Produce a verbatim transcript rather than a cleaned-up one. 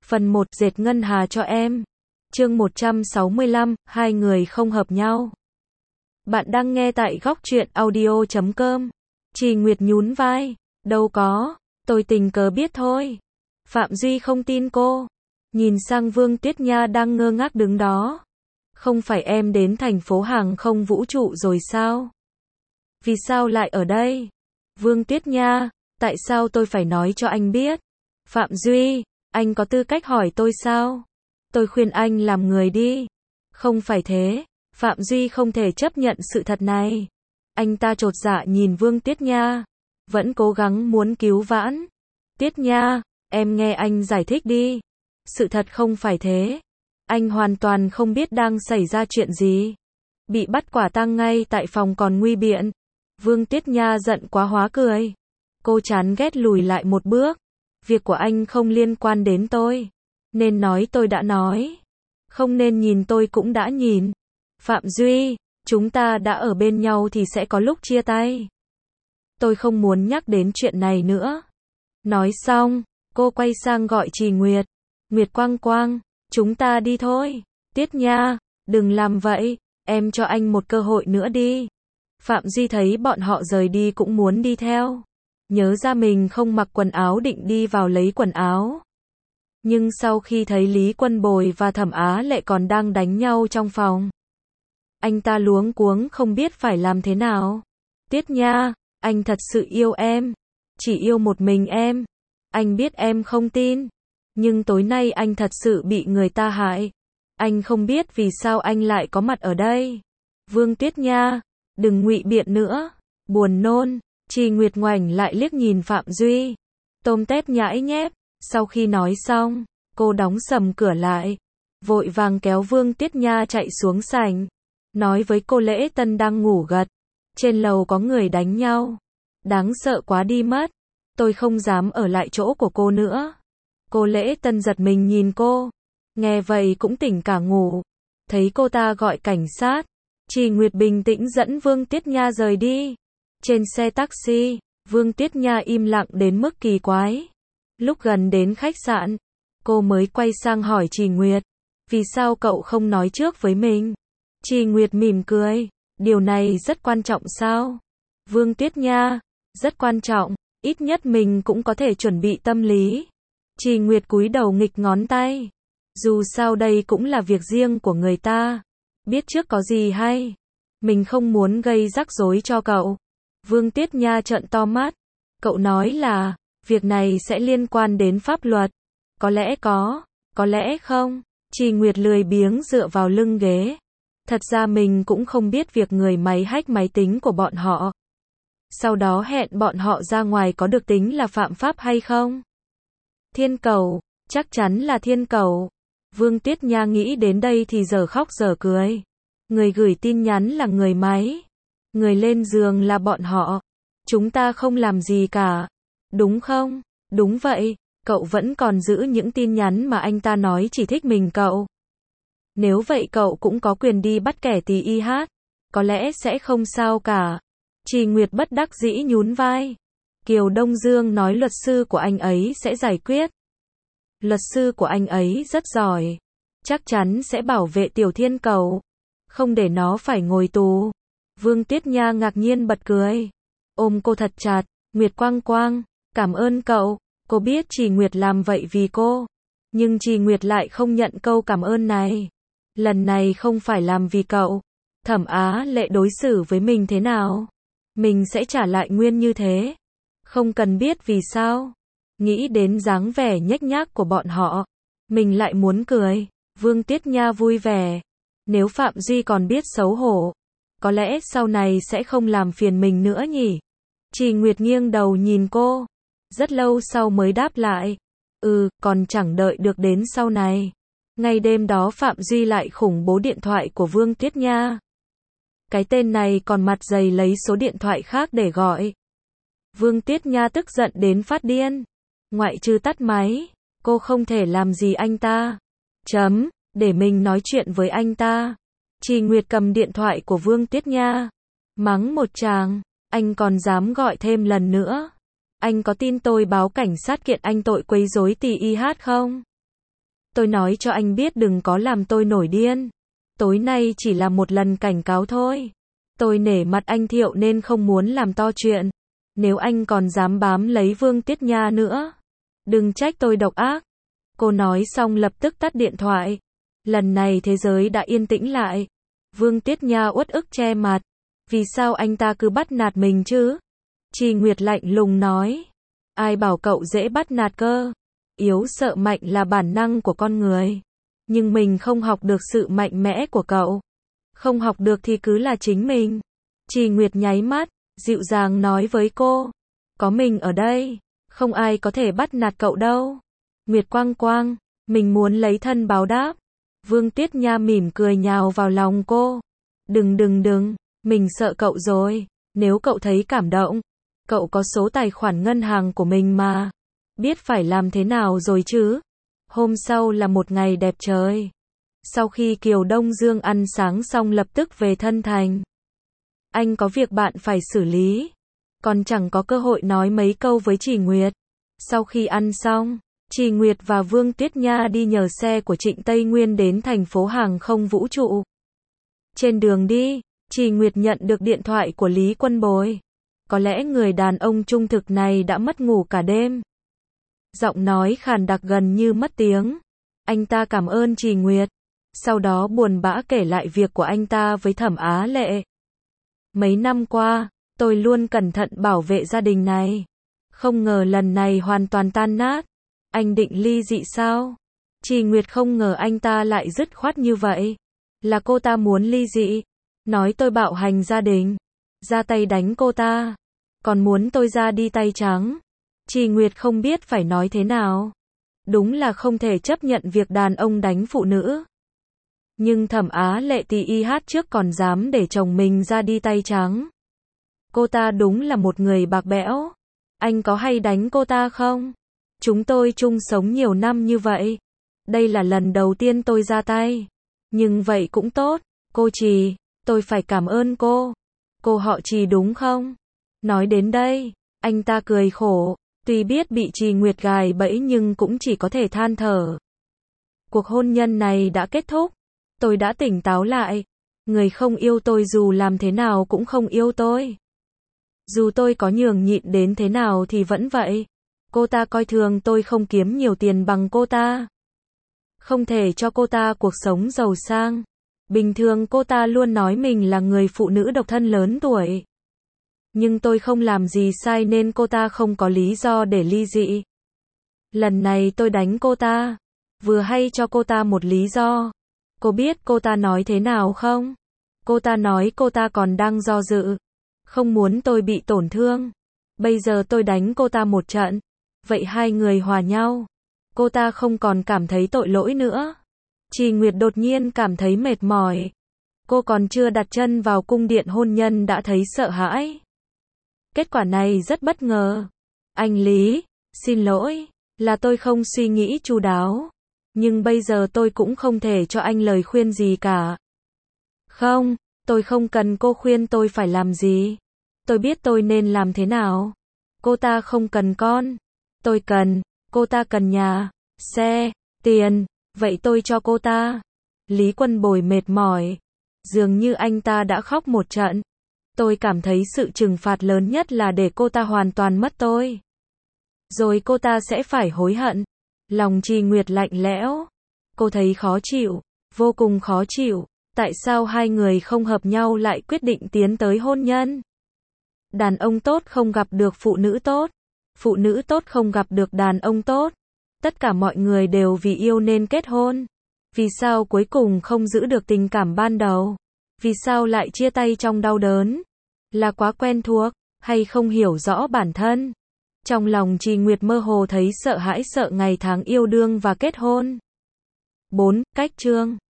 Phần một, dệt ngân hà cho em. Chương một trăm sáu mươi lăm, hai người không hợp nhau. Bạn đang nghe tại góc truyện audio chấm com. Trì Nguyệt nhún vai. Đâu có, tôi tình cờ biết thôi. Phạm Duy không tin cô. Nhìn sang Vương Tuyết Nha đang ngơ ngác đứng đó. Không phải em đến thành phố hàng không vũ trụ rồi sao? Vì sao lại ở đây? Vương Tuyết Nha, tại sao tôi phải nói cho anh biết? Phạm Duy, anh có tư cách hỏi tôi sao? Tôi khuyên anh làm người đi. Không phải thế, Phạm Duy không thể chấp nhận sự thật này. Anh ta chột dạ nhìn Vương Tuyết Nha, vẫn cố gắng muốn cứu vãn. Tuyết Nha, em nghe anh giải thích đi. Sự thật không phải thế. Anh hoàn toàn không biết đang xảy ra chuyện gì. Bị bắt quả tang ngay tại phòng còn nguy biện. Vương Tuyết Nha giận quá hóa cười. Cô chán ghét lùi lại một bước. Việc của anh không liên quan đến tôi. Nên nói tôi đã nói. Không nên nhìn tôi cũng đã nhìn. Phạm Duy, chúng ta đã ở bên nhau thì sẽ có lúc chia tay. Tôi không muốn nhắc đến chuyện này nữa. Nói xong, cô quay sang gọi Trì Nguyệt. Nguyệt Quang Quang, chúng ta đi thôi. Tuyết Nha, đừng làm vậy, em cho anh một cơ hội nữa đi. Phạm Duy thấy bọn họ rời đi cũng muốn đi theo. Nhớ ra mình không mặc quần áo định đi vào lấy quần áo. Nhưng sau khi thấy Lý Quân Bồi và Thẩm Á Lệ còn đang đánh nhau trong phòng, anh ta luống cuống không biết phải làm thế nào. Tuyết Nha, anh thật sự yêu em. Chỉ yêu một mình em. Anh biết em không tin. Nhưng tối nay anh thật sự bị người ta hại. Anh không biết vì sao anh lại có mặt ở đây. Vương Tuyết Nha, đừng ngụy biện nữa. Buồn nôn. Trì Nguyệt ngoảnh lại liếc nhìn Phạm Duy. Tôm tép nhãi nhép. Sau khi nói xong, cô đóng sầm cửa lại. Vội vàng kéo Vương Tuyết Nha chạy xuống sảnh. Nói với cô Lễ Tân đang ngủ gật. Trên lầu có người đánh nhau. Đáng sợ quá đi mất. Tôi không dám ở lại chỗ của cô nữa. Cô Lễ Tân giật mình nhìn cô. Nghe vậy cũng tỉnh cả ngủ. Thấy cô ta gọi cảnh sát. Trì Nguyệt bình tĩnh dẫn Vương Tuyết Nha rời đi. Trên xe taxi, Vương Tuyết Nha im lặng đến mức kỳ quái. Lúc gần đến khách sạn, cô mới quay sang hỏi Trì Nguyệt. Vì sao cậu không nói trước với mình? Trì Nguyệt mỉm cười. Điều này rất quan trọng sao? Vương Tuyết Nha, rất quan trọng. Ít nhất mình cũng có thể chuẩn bị tâm lý. Trì Nguyệt cúi đầu nghịch ngón tay. Dù sao đây cũng là việc riêng của người ta. Biết trước có gì hay. Mình không muốn gây rắc rối cho cậu. Vương Tuyết Nha trợn to mắt. Cậu nói là, việc này sẽ liên quan đến pháp luật. Có lẽ có, có lẽ không. Trì Nguyệt lười biếng dựa vào lưng ghế. Thật ra mình cũng không biết việc người máy hack máy tính của bọn họ. Sau đó hẹn bọn họ ra ngoài có được tính là phạm pháp hay không? Thiên cầu, chắc chắn là thiên cầu. Vương Tuyết Nha nghĩ đến đây thì giờ khóc giờ cười. Người gửi tin nhắn là người máy. Người lên giường là bọn họ. Chúng ta không làm gì cả. Đúng không? Đúng vậy. Cậu vẫn còn giữ những tin nhắn mà anh ta nói chỉ thích mình cậu. Nếu vậy cậu cũng có quyền đi bắt kẻ tì y hát. Có lẽ sẽ không sao cả. Trì Nguyệt bất đắc dĩ nhún vai. Kiều Đông Dương nói luật sư của anh ấy sẽ giải quyết. Luật sư của anh ấy rất giỏi. Chắc chắn sẽ bảo vệ Tiểu Thiên Cầu. Không để nó phải ngồi tù. Vương Tuyết Nha ngạc nhiên bật cười. Ôm cô thật chặt. Nguyệt Quang Quang, cảm ơn cậu. Cô biết Trì Nguyệt làm vậy vì cô. Nhưng Trì Nguyệt lại không nhận câu cảm ơn này. Lần này không phải làm vì cậu. Thẩm Á Lệ đối xử với mình thế nào? Mình sẽ trả lại nguyên như thế. Không cần biết vì sao. Nghĩ đến dáng vẻ nhếch nhác của bọn họ. Mình lại muốn cười. Vương Tuyết Nha vui vẻ. Nếu Phạm Duy còn biết xấu hổ. Có lẽ sau này sẽ không làm phiền mình nữa nhỉ? Trì Nguyệt nghiêng đầu nhìn cô. Rất lâu sau mới đáp lại. Ừ, còn chẳng đợi được đến sau này. Ngay đêm đó Phạm Duy lại khủng bố điện thoại của Vương Tuyết Nha. Cái tên này còn mặt dày lấy số điện thoại khác để gọi. Vương Tuyết Nha tức giận đến phát điên. Ngoại trừ tắt máy, cô không thể làm gì anh ta. Chấm, để mình nói chuyện với anh ta. Trì Nguyệt cầm điện thoại của Vương Tuyết Nha. Mắng một tràng, anh còn dám gọi thêm lần nữa. Anh có tin tôi báo cảnh sát kiện anh tội quấy rối tì y hát không? Tôi nói cho anh biết đừng có làm tôi nổi điên. Tối nay chỉ là một lần cảnh cáo thôi. Tôi nể mặt anh Thiệu nên không muốn làm to chuyện. Nếu anh còn dám bám lấy Vương Tiết Nha nữa, đừng trách tôi độc ác. Cô nói xong lập tức tắt điện thoại. Lần này thế giới đã yên tĩnh lại. Vương Tiết Nha uất ức che mặt. Vì sao anh ta cứ bắt nạt mình chứ? Trì Nguyệt lạnh lùng nói. Ai bảo cậu dễ bắt nạt cơ? Yếu sợ mạnh là bản năng của con người. Nhưng mình không học được sự mạnh mẽ của cậu. Không học được thì cứ là chính mình. Trì Nguyệt nháy mắt, dịu dàng nói với cô. Có mình ở đây, không ai có thể bắt nạt cậu đâu. Nguyệt Quang Quang, mình muốn lấy thân báo đáp. Vương Tiết Nha mỉm cười nhào vào lòng cô. Đừng đừng đừng, mình sợ cậu rồi. Nếu cậu thấy cảm động, cậu có số tài khoản ngân hàng của mình mà. Biết phải làm thế nào rồi chứ. Hôm sau là một ngày đẹp trời. Sau khi Kiều Đông Dương ăn sáng xong lập tức về Thân Thành. Anh có việc bạn phải xử lý. Còn chẳng có cơ hội nói mấy câu với Trì Nguyệt. Sau khi ăn xong, Trì Nguyệt và Vương Tiết Nha đi nhờ xe của Trịnh Tây Nguyên đến thành phố hàng không vũ trụ. Trên đường đi, Trì Nguyệt nhận được điện thoại của Lý Quân Bồi. Có lẽ người đàn ông trung thực này đã mất ngủ cả đêm. Giọng nói khàn đặc gần như mất tiếng. Anh ta cảm ơn Trì Nguyệt. Sau đó buồn bã kể lại việc của anh ta với Thẩm Á Lệ. Mấy năm qua, tôi luôn cẩn thận bảo vệ gia đình này. Không ngờ lần này hoàn toàn tan nát. Anh định ly dị sao? Trì Nguyệt không ngờ anh ta lại dứt khoát như vậy. Là cô ta muốn ly dị. Nói tôi bạo hành gia đình. Ra tay đánh cô ta. Còn muốn tôi ra đi tay trắng. Trì Nguyệt không biết phải nói thế nào. Đúng là không thể chấp nhận việc đàn ông đánh phụ nữ. Nhưng Thẩm Á Lệ tì y hát trước còn dám để chồng mình ra đi tay trắng. Cô ta đúng là một người bạc bẽo. Anh có hay đánh cô ta không? Chúng tôi chung sống nhiều năm như vậy. Đây là lần đầu tiên tôi ra tay. Nhưng vậy cũng tốt. Cô Trì, tôi phải cảm ơn cô. Cô họ Trì đúng không? Nói đến đây, anh ta cười khổ. Tuy biết bị Trì Nguyệt gài bẫy nhưng cũng chỉ có thể than thở. Cuộc hôn nhân này đã kết thúc. Tôi đã tỉnh táo lại. Người không yêu tôi dù làm thế nào cũng không yêu tôi. Dù tôi có nhường nhịn đến thế nào thì vẫn vậy. Cô ta coi thường tôi không kiếm nhiều tiền bằng cô ta. Không thể cho cô ta cuộc sống giàu sang. Bình thường cô ta luôn nói mình là người phụ nữ độc thân lớn tuổi. Nhưng tôi không làm gì sai nên cô ta không có lý do để ly dị. Lần này tôi đánh cô ta. Vừa hay cho cô ta một lý do. Cô biết cô ta nói thế nào không? Cô ta nói cô ta còn đang do dự. Không muốn tôi bị tổn thương. Bây giờ tôi đánh cô ta một trận. Vậy hai người hòa nhau. Cô ta không còn cảm thấy tội lỗi nữa. Trì Nguyệt đột nhiên cảm thấy mệt mỏi. Cô còn chưa đặt chân vào cung điện hôn nhân đã thấy sợ hãi. Kết quả này rất bất ngờ. Anh Lý, xin lỗi, là tôi không suy nghĩ chu đáo. Nhưng bây giờ tôi cũng không thể cho anh lời khuyên gì cả. Không, tôi không cần cô khuyên tôi phải làm gì. Tôi biết tôi nên làm thế nào. Cô ta không cần con. Tôi cần. Cô ta cần nhà, xe, tiền. Vậy tôi cho cô ta. Lý Quân Bồi mệt mỏi. Dường như anh ta đã khóc một trận. Tôi cảm thấy sự trừng phạt lớn nhất là để cô ta hoàn toàn mất tôi. Rồi cô ta sẽ phải hối hận. Lòng Trì Nguyệt lạnh lẽo. Cô thấy khó chịu, vô cùng khó chịu. Tại sao hai người không hợp nhau lại quyết định tiến tới hôn nhân? Đàn ông tốt không gặp được phụ nữ tốt. Phụ nữ tốt không gặp được đàn ông tốt. Tất cả mọi người đều vì yêu nên kết hôn. Vì sao cuối cùng không giữ được tình cảm ban đầu? Vì sao lại chia tay trong đau đớn? Là quá quen thuộc, hay không hiểu rõ bản thân? Trong lòng Trì Nguyệt mơ hồ thấy sợ hãi sợ ngày tháng yêu đương và kết hôn. bốn. Cách chương